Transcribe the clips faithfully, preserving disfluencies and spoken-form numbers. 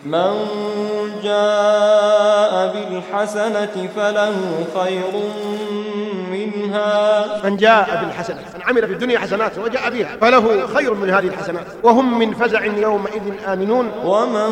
من جاء بالحسنة فله خير منها من جاء بالحسنة، من عمل في الدنيا حسنات وجاء بها فله خير من هذه الحسنات وهم من فزع يومئذ آمنون. ومن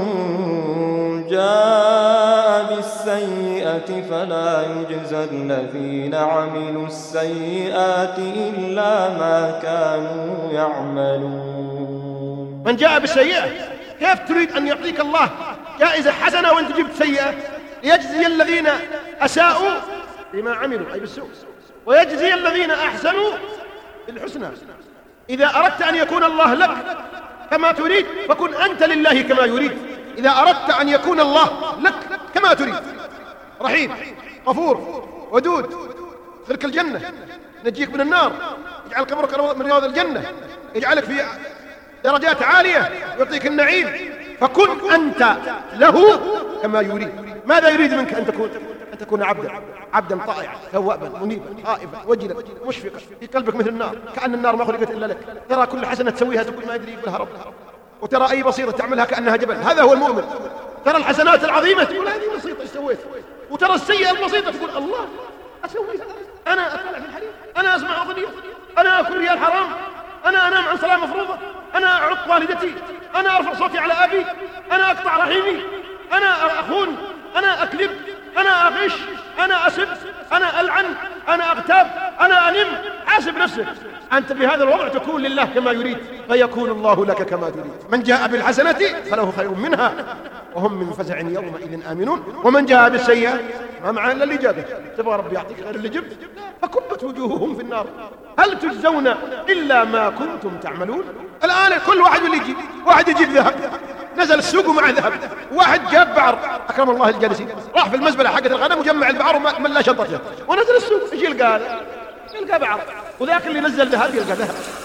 جاء بالسيئة فلا يجزى الذين عملوا السيئات إلا ما كانوا يعملون. من جاء بالسيئة، كيف تريد أن يعطيك الله جائزة حسنة وأنت جبت سيئة؟ ليجزي الذين أساءوا بما عملوا أي بالسوء، ويجزي الذين أحسنوا بالحسنى. إذا أردت أن يكون الله لك كما تريد فكن أنت لله كما يريد. إذا أردت أن يكون الله لك كما تريد، رحيم غفور ودود، يدخلك الجنة، نجيك من النار، يجعل قبرك من رياض الجنة، يجعلك في درجات عالية، يعطيك النعيم، فكن أنت له كما يريد. ماذا يريد منك أن تكون؟ أن تكون عبدا عبدا طائعا توابا منيبا خائفا وجلا مشفقا، في قلبك مثل النار، كأن النار ما خلقت إلا لك. ترى كل حسنة تسويها تقول ما يدري يقبلها رب، وترى أي بصيرة تعملها كأنها جبل. هذا هو المؤمن. ترى الحسنات العظيمة تقول هذه بسيطة ايش سويت، وترى السيئة البسيطة تقول الله أسويها، أنا أطلع في الحريم، أنا أسمع أغنية، أنا أكل ريال حرام، أنا أنام عن صلاة مفروضة، أنا أعق والدتي، أنا أرفع صوتي على أبي، أنا أقطع رحيمي، أنا أخون، أنا أكذب، أنا أغش، أنا أسب، أنا ألعن، أنا أغتاب، أنا أنم. حاسب نفسك. أنت بهذا الوضع تكون لله كما يريد فيكون الله لك كما تريد. من جاء بالحسنة فله خير منها وهم من فزع يومئذ آمنون. ومن جاء بالسيئة ما معه إلا اللي جابه. تبغى ربي يعطيك غير اللي جبت؟ فكبت وجوههم في النار هل تجزون إلا ما كنتم تعملون. الآن كل واحد اللي يجيب، واحد يجيب ذهب نزل السوق ومع ذهب، واحد جاب بعر أكرم الله الجالسين راح في المزبلة حقت الغنم وجمع البعر وملا شنطته ونزل السوق، يجي يلقى يلقى بعر، وذاك اللي نزل ذهب يلقى ذهب.